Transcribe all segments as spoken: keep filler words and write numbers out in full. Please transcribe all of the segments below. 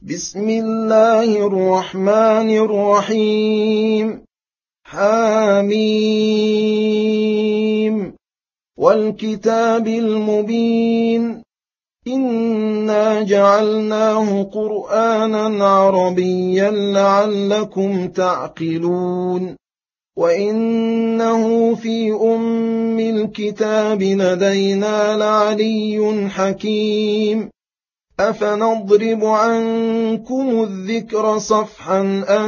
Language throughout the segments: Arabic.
بسم الله الرحمن الرحيم. حاميم والكتاب المبين إنا جعلناه قرآنا عربيا لعلكم تعقلون وإنه في أم الكتاب لدينا لعلي حكيم. أفنضرب عنكم الذكر صفحا أن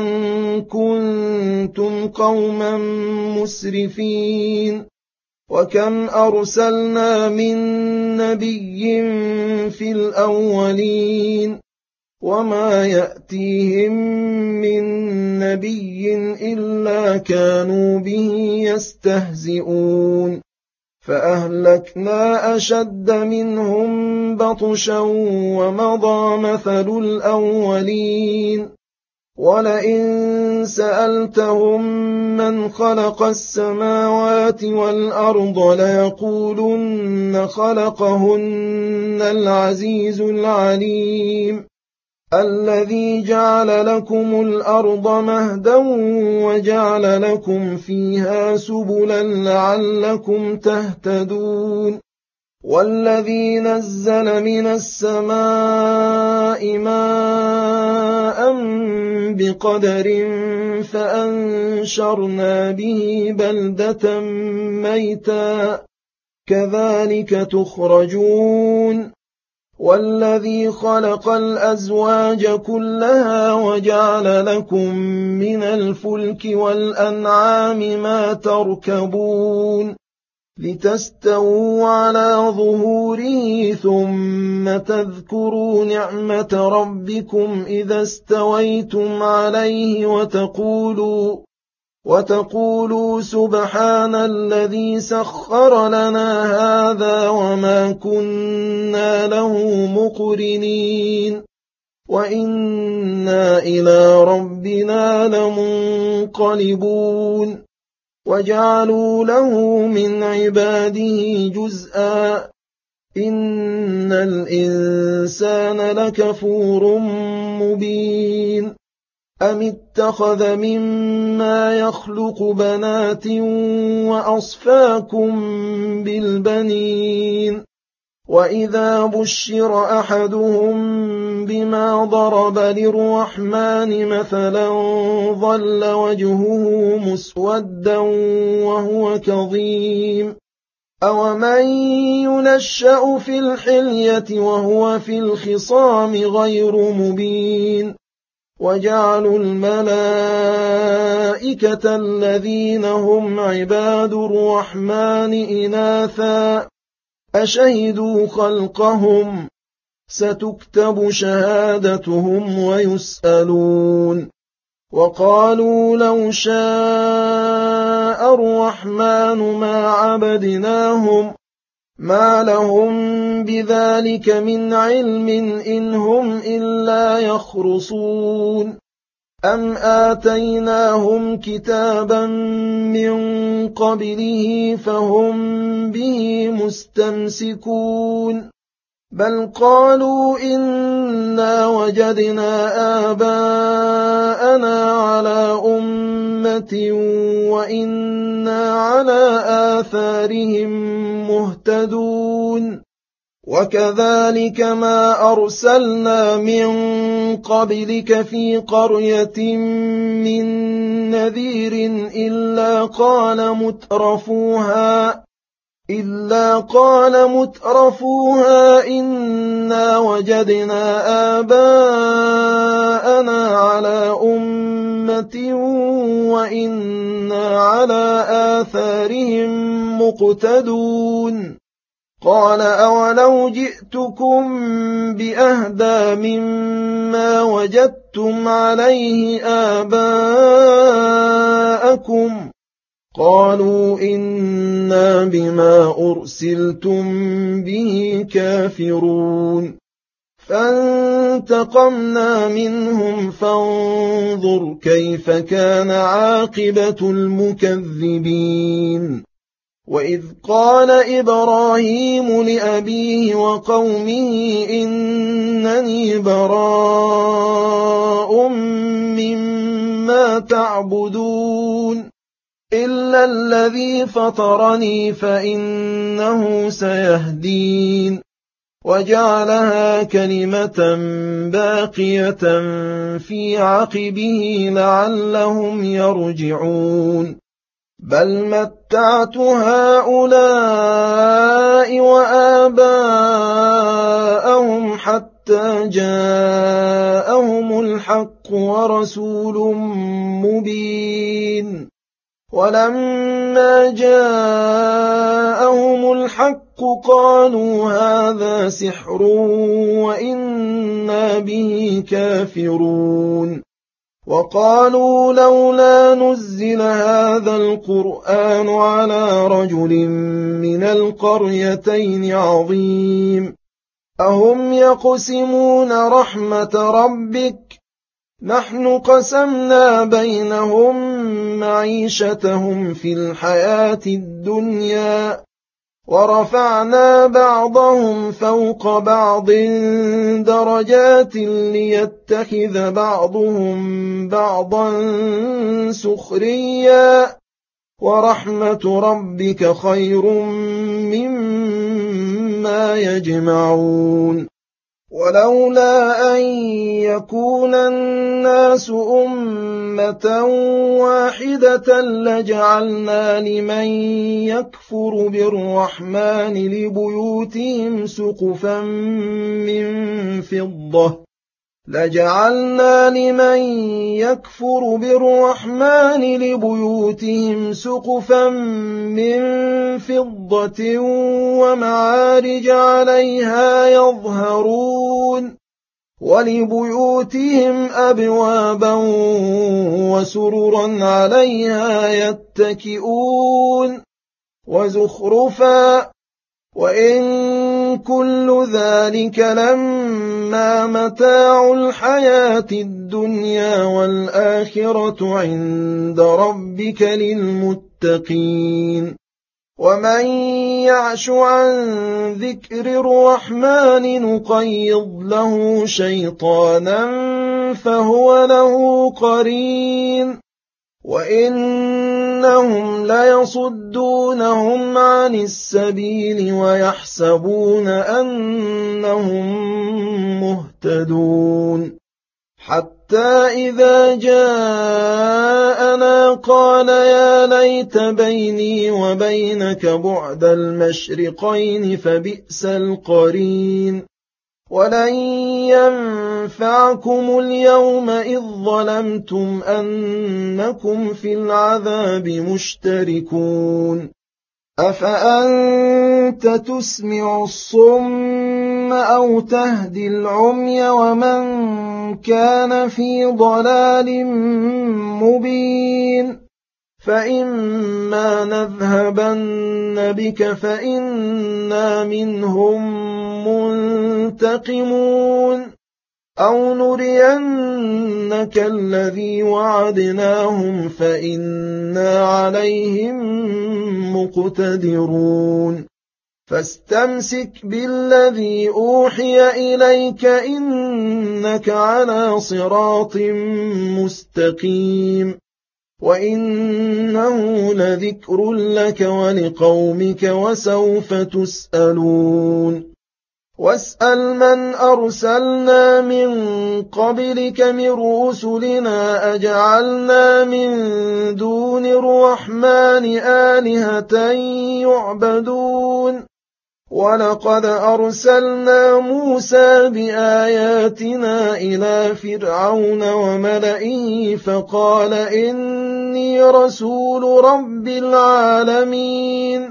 كنتم قوما مسرفين وكم أرسلنا من نبي في الأولين وما يأتيهم من نبي إلا كانوا به يستهزئون فأهلكنا أشد منهم بطشا ومضى مثل الأولين ولئن سألتهم من خلق السماوات والأرض ليقولن خلقهن العزيز العليم الذي جعل لكم الأرض مهدا وجعل لكم فيها سبلا لعلكم تهتدون والذي نزل من السماء ماء بقدر فأنشرنا به بلدة ميتا كذلك تخرجون والذي خلق الأزواج كلها وجعل لكم من الفلك والأنعام ما تركبون لتستووا على ظهوره ثم تذكروا نعمة ربكم إذا استويتم عليه وتقولوا وتقولوا سبحان الذي سخر لنا هذا وما كنا له مقرنين وإنا إلى ربنا لمنقلبون وجعلوا له من عباده جزءا إن الإنسان لكفور مبين أم اتخذ مما يخلق بنات وأصفاكم بالبنين وإذا بشر أحدهم بما ضرب للرحمن مثلا ظل وجهه مسودا وهو كظيم أومن ينشأ في الحلية وهو في الخصام غير مبين وجعلوا الملائكة الذين هم عباد الرحمن إناثا أشهدوا خلقهم ستكتب شهادتهم ويسألون وقالوا لو شاء الرحمن ما عبدناهم ما لهم بذلك من علم إن هم إلا يخرصون أم آتيناهم كتابا من قبله فهم به مستمسكون بل قالوا إنا وجدنا آباءنا على أمة وإنا على آثارهم مهتدون وكذلك ما أرسلنا من قبلك في قرية من نذير إلا قال مترفوها إلا قال مترفوها إنا وجدنا آباءنا على أمة وإنا على آثارهم مقتدون قال أولو جئتكم بأهدى مما وجدتم عليه آباءكم قالوا إنا بما أرسلتم به كافرون فانتقمنا منهم فانظر كيف كان عاقبة المكذبين وإذ قال إبراهيم لأبيه وقومه إنني براء تعبدون إلا الذي فطرني فإنه سيهدين وجعلها كلمة باقية في عقبه لعلهم يرجعون بل متعت هؤلاء وآباءهم حتى جاءهم الحق ورسول مبين ولما جاءهم الحق قالوا هذا سحر وإنا به كافرون وقالوا لولا نزل هذا القرآن على رجل من القريتين عظيم أهم يقسمون رحمة ربك نحن قسمنا بينهم معيشتهم في الحياة الدنيا ورفعنا بعضهم فوق بعض درجات ليتخذ بعضهم بعضا سخريا ورحمة ربك خير مما يجمعون ولولا أن يكون الناس أمة واحدة لجعلنا لمن يكفر بالرحمن لبيوتهم سقفا من فضة لجعلنا لمن يكفر بالرحمن لبيوتهم سقفا من فضة ومعارج عليها يظهرون ولبيوتهم أبوابا وسررا عليها يتكئون وزخرفا وإن كل ذلك لما متاع الحياة الدنيا والآخرة عند ربك للمتقين ومن يعش عن ذكر الرحمن نقيض له شيطانا فهو له قرين وإنهم ليصدونهم عن السبيل ويحسبون أنهم مهتدون حتى إذا جاءنا قال يا ليت بيني وبينك بعد المشرقين فبئس القرين ولن ينفعكم اليوم إذ ظلمتم أنكم في العذاب مشتركون أفأنت تسمع الصم أو تهدي العمي ومن كان في ضلال مبين فإما نذهبن بك فإنا منهم منتقمون أو نرينك الذي وعدناهم فإنا عليهم مقتدرون فاستمسك بالذي أوحي إليك إنك على صراط مستقيم وإنه لذكر لك ولقومك وسوف تسألون واسأل من أرسلنا من قبلك من رسلنا أجعلنا من دون الرحمن آلهة يعبدون ولقد أرسلنا موسى بآياتنا إلى فرعون وملئه فقال إني رسول رب العالمين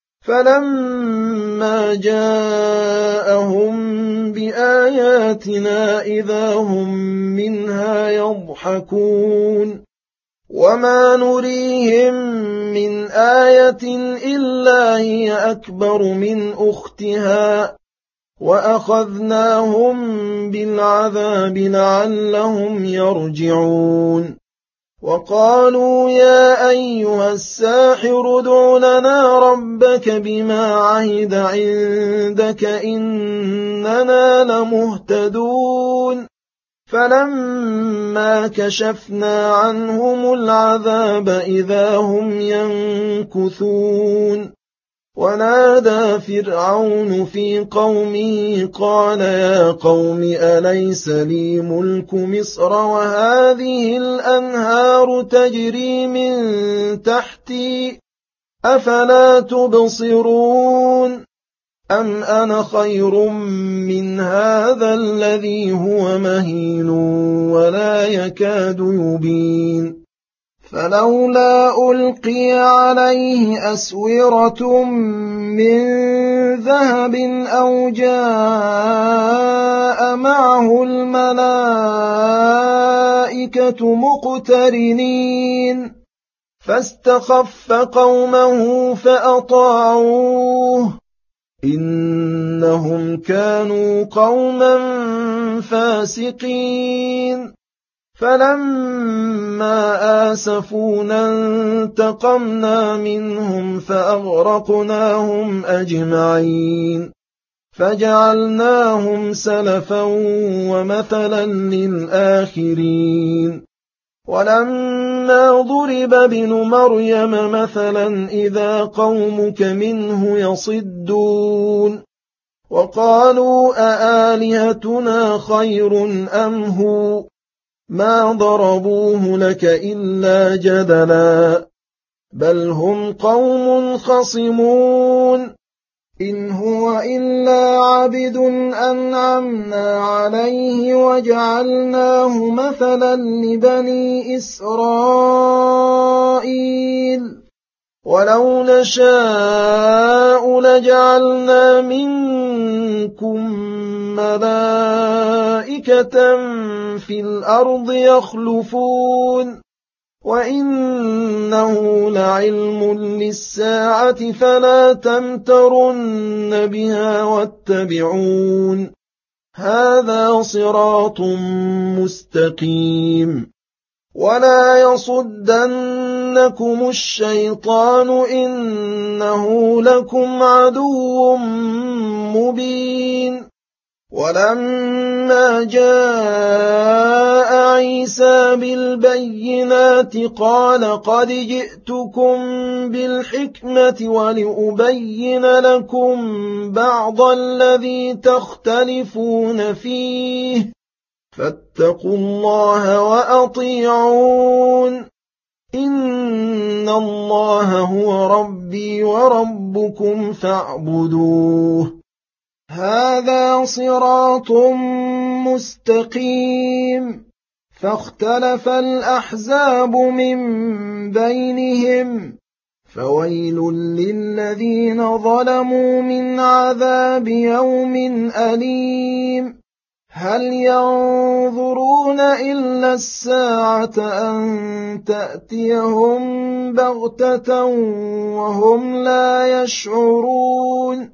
فلما جاءهم بآياتنا إذا هم منها يضحكون وما نريهم من آية إلا هي أكبر من أختها وأخذناهم بالعذاب لعلهم يرجعون وقالوا يا أيها الساحر ادع لنا ربك بما عهد عندك إننا لمهتدون فلما كشفنا عنهم العذاب إذا هم ينكثون ونادى فرعون في قومه قال يا قوم أليس لي ملك مصر وهذه الأنهار تجري من تحتي أفلا تبصرون أم أنا خير من هذا الذي هو مهين ولا يكاد يبين فلولا ألقي عليه أسورة من ذهب أو جاء معه الملائكة مقترنين فاستخف قومه فأطاعوه إنهم كانوا قوما فاسقين فلما آسفونا انتقمنا منهم فأغرقناهم أجمعين فجعلناهم سلفا ومثلا للآخرين ولما ضرب ابن مريم مثلا إذا قومك منه يصدون وقالوا أآلهتنا خير أم هو ما ضربوه لك إلا جدلا بل هم قوم خصمون إن هو إلا عبد أنعمنا عليه وجعلناه مثلا لبني إسرائيل ولو نشاء لجعلنا منكم ملائكة في الأرض يخلفون وإنه لعلم للساعة فلا تمترن بها واتبعون هذا صراط مستقيم ولا يصدنكم الشيطان إنه لكم عدو مبين ولما جاء عيسى بالبينات قال قد جئتكم بالحكمة ولأبين لكم بعض الذي تختلفون فيه فاتقوا الله وأطيعون إن الله هو ربي وربكم فاعبدوه هذا صراط مستقيم فاختلف الأحزاب من بينهم فويل للذين ظلموا من عذاب يوم أليم هل ينظرون إلا الساعة أن تأتيهم بغتة وهم لا يشعرون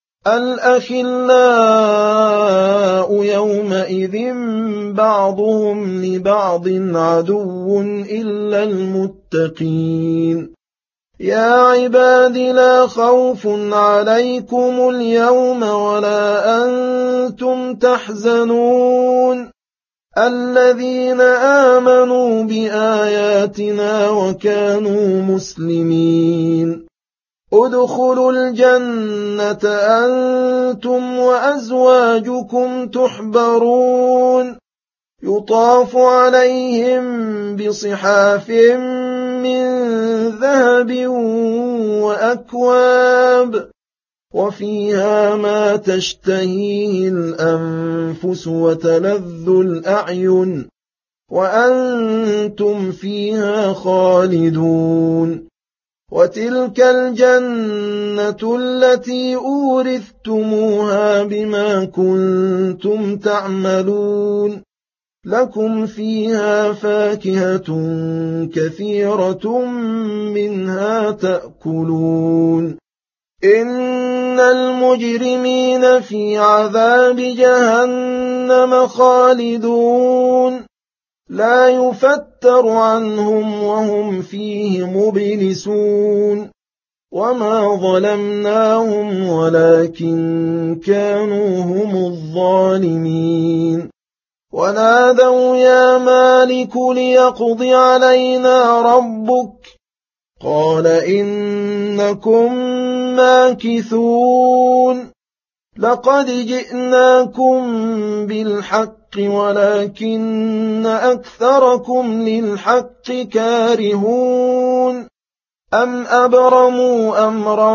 الأخلاء يومئذ بعضهم لبعض عدو إلا المتقين يا عباد لا خوف عليكم اليوم ولا أنتم تحزنون الذين آمنوا بآياتنا وكانوا مسلمين ادخلوا الجنة أنتم وأزواجكم تحبرون يطاف عليهم بصحاف من ذهب وأكواب وفيها ما تشتهيه الأنفس وتلذ الأعين وأنتم فيها خالدون وتلك الجنة التي أورثتموها بما كنتم تعملون لكم فيها فاكهة كثيرة منها تأكلون إن المجرمين في عذاب جهنم خالدون لا يفتر عنهم وهم فيه مبلسون وما ظلمناهم ولكن كانوا هم الظالمين ونادوا يا مالك ليقض علينا ربك قال إنكم ماكثون لقد جئناكم بالحق ولكن أكثركم للحق كارهون أم أبرموا أمرا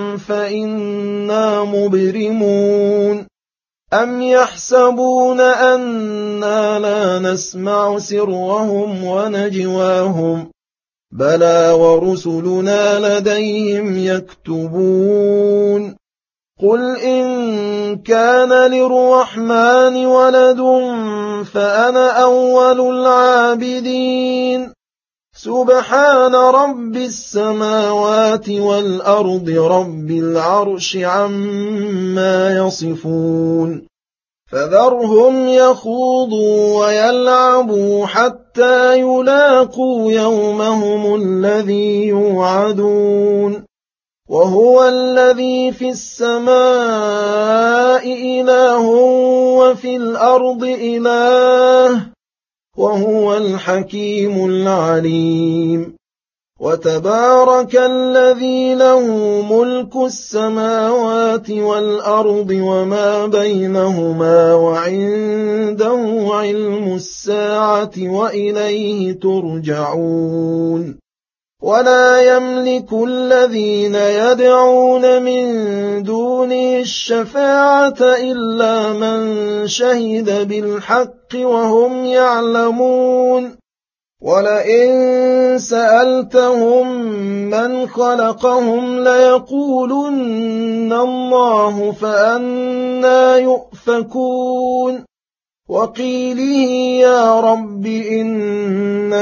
فإنا مبرمون أم يحسبون أنا لا نسمع سرهم ونجواهم بلى ورسلنا لديهم يكتبون قل إن كان للرحمن ولد فأنا أول العابدين سبحان رب السماوات والأرض رب العرش عما يصفون فذرهم يخوضوا ويلعبوا حتى يلاقوا يومهم الذي يوعدون وهو الذي في السماء إله وفي الأرض إله وهو الحكيم العليم وتبارك الذي له ملك السماوات والأرض وما بينهما وعنده علم الساعة وإليه ترجعون ولا يملك الذين يدعون من دونه الشفاعة إلا من شهد بالحق وهم يعلمون ولئن سألتهم من خلقهم ليقولن الله فأنى يؤفكون وقيله يا رب إن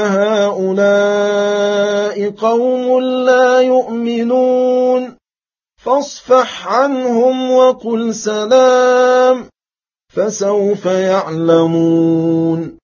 هؤلاء قوم لا يؤمنون فاصفح عنهم وقل سلام فسوف يعلمون